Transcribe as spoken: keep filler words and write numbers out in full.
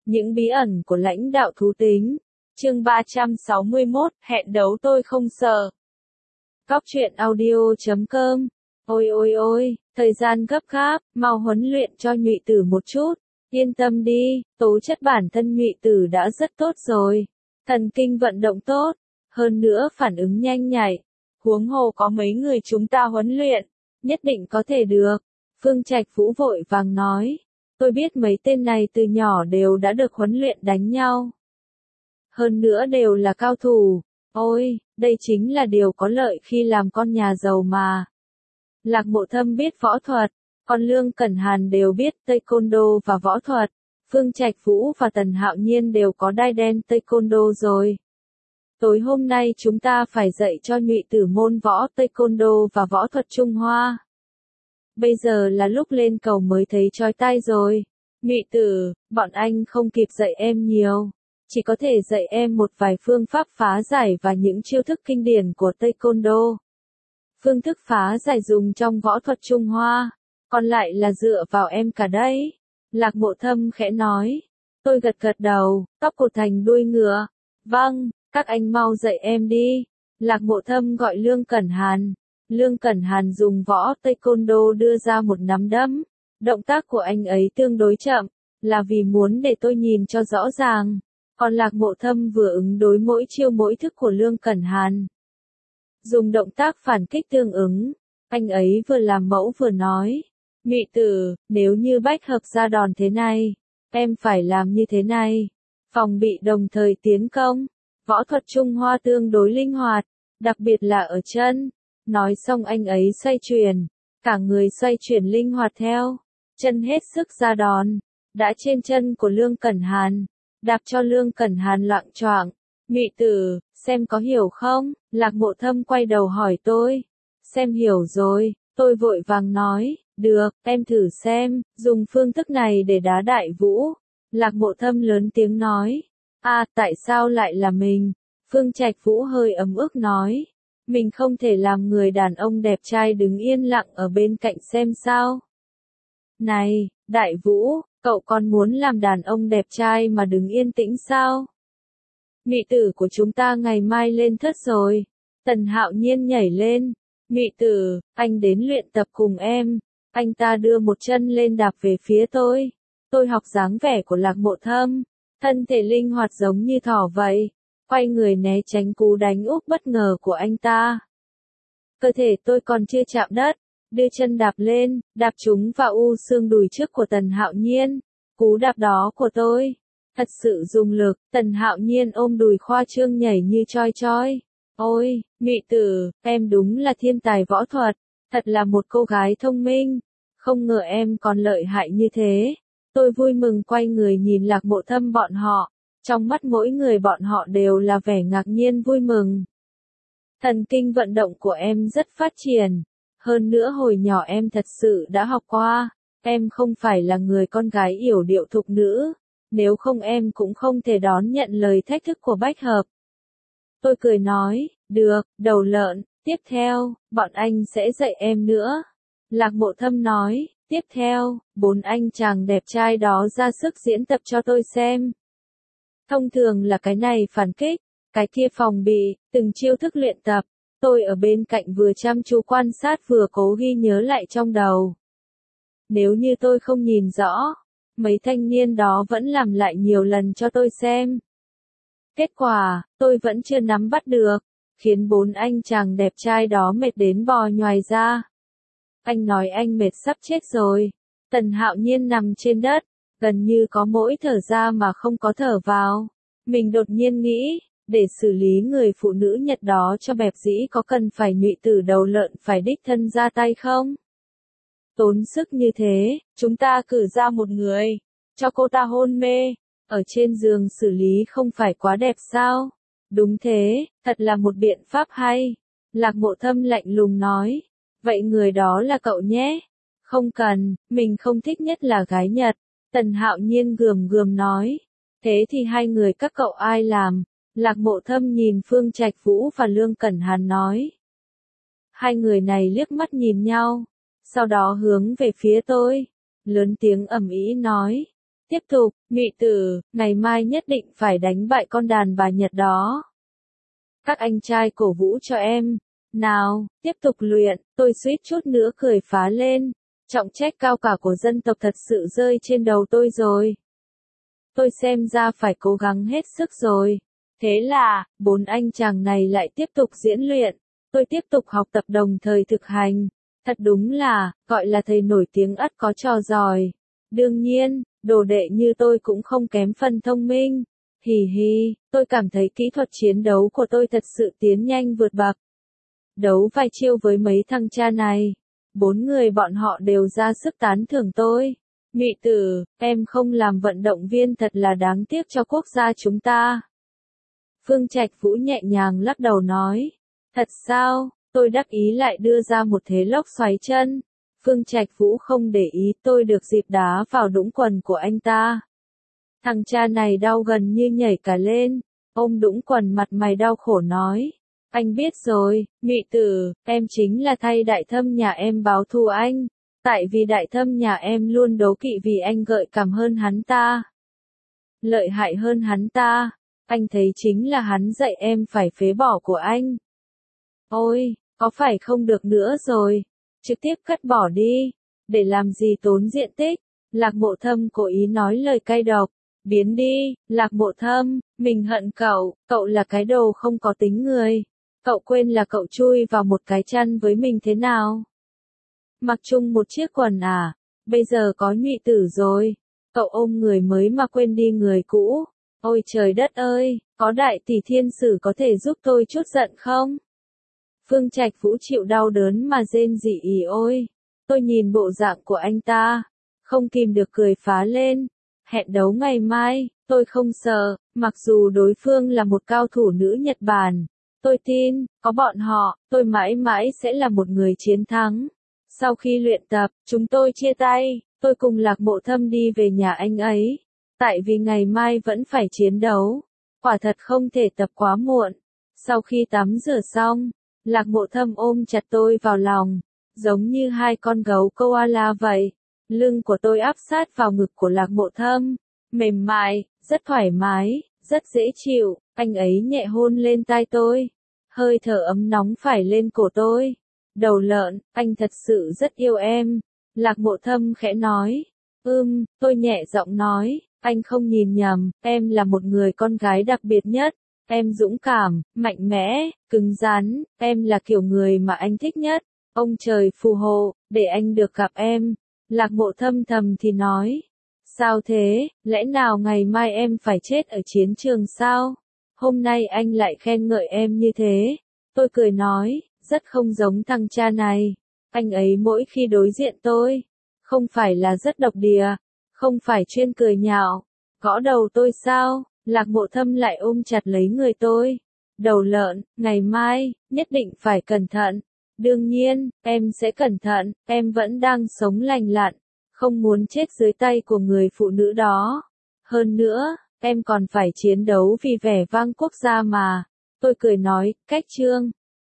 Những bí ẩn của lãnh đạo thú tính. Chương ba trăm sáu mươi mốt, hẹn đấu tôi không sợ. Cóc truyện audio chấm com. Ôi ôi ôi, thời gian gấp gáp, mau huấn luyện cho Nhụy Tử một chút. Yên tâm đi, tố chất bản thân Nhụy Tử đã rất tốt rồi. Thần kinh vận động tốt, hơn nữa phản ứng nhanh nhạy. Huống hồ có mấy người chúng ta huấn luyện, nhất định có thể được. Phương Trạch Vũ vội vàng nói. Tôi biết mấy tên này từ nhỏ đều đã được huấn luyện đánh nhau. Hơn nữa đều là cao thủ. Ôi, đây chính là điều có lợi khi làm con nhà giàu mà. Lạc Mộ Thâm biết võ thuật, còn Lương Cẩn Hàn đều biết taekwondo và võ thuật. Phương Trạch Vũ và Tần Hạo Nhiên đều có đai đen taekwondo rồi. Tối hôm nay chúng ta phải dạy cho Nhụy Tử môn võ taekwondo và võ thuật Trung Hoa. Bây giờ là lúc lên cầu mới thấy chói tai rồi. Nhụy Tử, bọn anh không kịp dạy em nhiều. Chỉ có thể dạy em một vài phương pháp phá giải và những chiêu thức kinh điển của taekwondo. Phương thức phá giải dùng trong võ thuật Trung Hoa, còn lại là dựa vào em cả đấy. Lạc Mộ Thâm khẽ nói. Tôi gật gật đầu, tóc cột thành đuôi ngựa. Vâng, các anh mau dạy em đi. Lạc Mộ Thâm gọi Lương Cẩn Hàn. Lương Cẩn Hàn dùng võ taekwondo đưa ra một nắm đấm. Động tác của anh ấy tương đối chậm, là vì muốn để tôi nhìn cho rõ ràng. Còn Lạc Mộ Thâm vừa ứng đối mỗi chiêu mỗi thức của Lương Cẩn Hàn. Dùng động tác phản kích tương ứng, anh ấy vừa làm mẫu vừa nói. Nhụy Tử, nếu như bách hợp ra đòn thế này, em phải làm như thế này. Phòng bị đồng thời tiến công. Võ thuật Trung Hoa tương đối linh hoạt, đặc biệt là ở chân. Nói xong anh ấy xoay chuyển, cả người xoay chuyển linh hoạt theo. Chân hết sức ra đòn, đã trên chân của Lương Cẩn Hàn, đạp cho Lương Cẩn Hàn loạng choạng. Nhụy Tử, xem có hiểu không? Lạc Mộ Thâm quay đầu hỏi tôi. Xem hiểu rồi, tôi vội vàng nói. Được, em thử xem, dùng phương thức này để đá Đại Vũ. Lạc Mộ Thâm lớn tiếng nói. À, tại sao lại là mình? Phương Trạch Vũ hơi ấm ức nói. Mình không thể làm người đàn ông đẹp trai đứng yên lặng ở bên cạnh xem sao? Này, Đại Vũ, cậu còn muốn làm đàn ông đẹp trai mà đứng yên tĩnh sao? Nhụy Tử của chúng ta ngày mai lên thất rồi. Tần Hạo Nhiên nhảy lên. Nhụy Tử, anh đến luyện tập cùng em. Anh ta đưa một chân lên đạp về phía tôi. Tôi học dáng vẻ của Lạc Mộ Thâm. Thân thể linh hoạt giống như thỏ vậy. Quay người né tránh cú đánh úp bất ngờ của anh ta. Cơ thể tôi còn chưa chạm đất. Đưa chân đạp lên, đạp trúng vào u xương đùi trước của Tần Hạo Nhiên. Cú đạp đó của tôi thật sự dùng lực. Tần Hạo Nhiên ôm đùi khoa trương nhảy như choi choi. Ôi, Nhụy Tử, em đúng là thiên tài võ thuật. Thật là một cô gái thông minh. Không ngờ em còn lợi hại như thế. Tôi vui mừng quay người nhìn Lạc Mộ Thâm bọn họ. Trong mắt mỗi người bọn họ đều là vẻ ngạc nhiên vui mừng. Thần kinh vận động của em rất phát triển. Hơn nữa hồi nhỏ em thật sự đã học qua. Em không phải là người con gái yểu điệu thục nữ. Nếu không em cũng không thể đón nhận lời thách thức của bách hợp. Tôi cười nói, được, đầu lợn, tiếp theo, bọn anh sẽ dạy em nữa. Lạc Mộ Thâm nói, tiếp theo, bốn anh chàng đẹp trai đó ra sức diễn tập cho tôi xem. Thông thường là cái này phản kích, cái kia phòng bị, từng chiêu thức luyện tập. Tôi ở bên cạnh vừa chăm chú quan sát vừa cố ghi nhớ lại trong đầu. Nếu như tôi không nhìn rõ, mấy thanh niên đó vẫn làm lại nhiều lần cho tôi xem. Kết quả, tôi vẫn chưa nắm bắt được, khiến bốn anh chàng đẹp trai đó mệt đến bò nhoài ra. Anh nói anh mệt sắp chết rồi. Tần Hạo Nhiên nằm trên đất, gần như có mỗi thở ra mà không có thở vào. Mình đột nhiên nghĩ, để xử lý người phụ nữ Nhật đó cho bẹp dĩ có cần phải Nhụy Tử đầu lợn phải đích thân ra tay không? Tốn sức như thế, chúng ta cử ra một người, cho cô ta hôn mê, ở trên giường xử lý không phải quá đẹp sao? Đúng thế, thật là một biện pháp hay. Lạc Mộ Thâm lạnh lùng nói, vậy người đó là cậu nhé. Không cần, mình không thích nhất là gái Nhật. Tần Hạo Nhiên gườm gườm nói, thế thì hai người các cậu ai làm? Lạc Mộ Thâm nhìn Phương Trạch Vũ và Lương Cẩn Hàn nói. Hai người này liếc mắt nhìn nhau, sau đó hướng về phía tôi, lớn tiếng ầm ĩ nói, Tiếp tục, Ngụy Tử, ngày mai nhất định phải đánh bại con đàn bà Nhật đó. Các anh trai cổ vũ cho em. Nào, tiếp tục luyện, tôi suýt chút nữa cười phá lên. Trọng trách cao cả của dân tộc thật sự rơi trên đầu tôi rồi. Tôi xem ra phải cố gắng hết sức rồi. Thế là, bốn anh chàng này lại tiếp tục diễn luyện. Tôi tiếp tục học tập đồng thời thực hành. Thật đúng là, gọi là thầy nổi tiếng ắt có trò giỏi. Đương nhiên, đồ đệ như tôi cũng không kém phần thông minh. Hì hì, tôi cảm thấy kỹ thuật chiến đấu của tôi thật sự tiến nhanh vượt bậc. Đấu vài chiêu với mấy thằng cha này. Bốn người bọn họ đều ra sức tán thưởng tôi. Ngụy Tử, em không làm vận động viên thật là đáng tiếc cho quốc gia chúng ta. Phương Trạch Vũ nhẹ nhàng lắc đầu nói. Thật sao, tôi đắc ý lại đưa ra một thế lốc xoáy chân. Phương Trạch Vũ không để ý tôi được dịp đá vào đũng quần của anh ta. Thằng cha này đau gần như nhảy cả lên. Ôm đũng quần mặt mày đau khổ nói. Anh biết rồi, Ngụy Tử, em chính là thay Đại Thâm nhà em báo thù anh. Tại vì Đại Thâm nhà em luôn đố kỵ vì anh gợi cảm hơn hắn ta. Lợi hại hơn hắn ta. Anh thấy chính là hắn dạy em phải phế bỏ của anh. Ôi, có phải không được nữa rồi. Trực tiếp cắt bỏ đi. Để làm gì tốn diện tích. Lạc Mộ Thâm cố ý nói lời cay độc. Biến đi, Lạc Mộ Thâm, mình hận cậu, cậu là cái đồ không có tính người. Cậu quên là cậu chui vào một cái chăn với mình thế nào? Mặc chung một chiếc quần à? Bây giờ có Nhụy Tử rồi. Cậu ôm người mới mà quên đi người cũ. Ôi trời đất ơi, có đại tỷ thiên sử có thể giúp tôi chút giận không? Phương Trạch Vũ chịu đau đớn mà rên rỉ ỉ ôi. Tôi nhìn bộ dạng của anh ta, không kìm được cười phá lên. Hẹn đấu ngày mai, tôi không sợ, mặc dù đối phương là một cao thủ nữ Nhật Bản. Tôi tin, có bọn họ, tôi mãi mãi sẽ là một người chiến thắng. Sau khi luyện tập, chúng tôi chia tay, tôi cùng Lạc Mộ Thâm đi về nhà anh ấy. Tại vì ngày mai vẫn phải chiến đấu. Quả thật không thể tập quá muộn. Sau khi tắm rửa xong, Lạc Mộ Thâm ôm chặt tôi vào lòng, giống như hai con gấu koala vậy. Lưng của tôi áp sát vào ngực của Lạc Mộ Thâm, mềm mại, rất thoải mái, rất dễ chịu. Anh ấy nhẹ hôn lên tai tôi, hơi thở ấm nóng phả lên cổ tôi. Đầu lợn, anh thật sự rất yêu em. Lạc Mộ Thâm khẽ nói. Ừm, tôi nhẹ giọng nói, anh không nhìn nhầm, em là một người con gái đặc biệt nhất. Em dũng cảm, mạnh mẽ, cứng rắn, em là kiểu người mà anh thích nhất. Ông trời phù hộ, để anh được gặp em. Lạc Mộ Thâm thầm thì nói. Sao thế, lẽ nào ngày mai em phải chết ở chiến trường sao? Hôm nay anh lại khen ngợi em như thế. Tôi cười nói, rất không giống thằng cha này. Anh ấy mỗi khi đối diện tôi, không phải là rất độc địa, không phải chuyên cười nhạo, gõ đầu tôi sao? Lạc Mộ Thâm lại ôm chặt lấy người tôi. Đầu lợn, ngày mai, nhất định phải cẩn thận. Đương nhiên, em sẽ cẩn thận, em vẫn đang sống lành lặn, không muốn chết dưới tay của người phụ nữ đó. Hơn nữa, em còn phải chiến đấu vì vẻ vang quốc gia mà. Tôi cười nói, cách chương.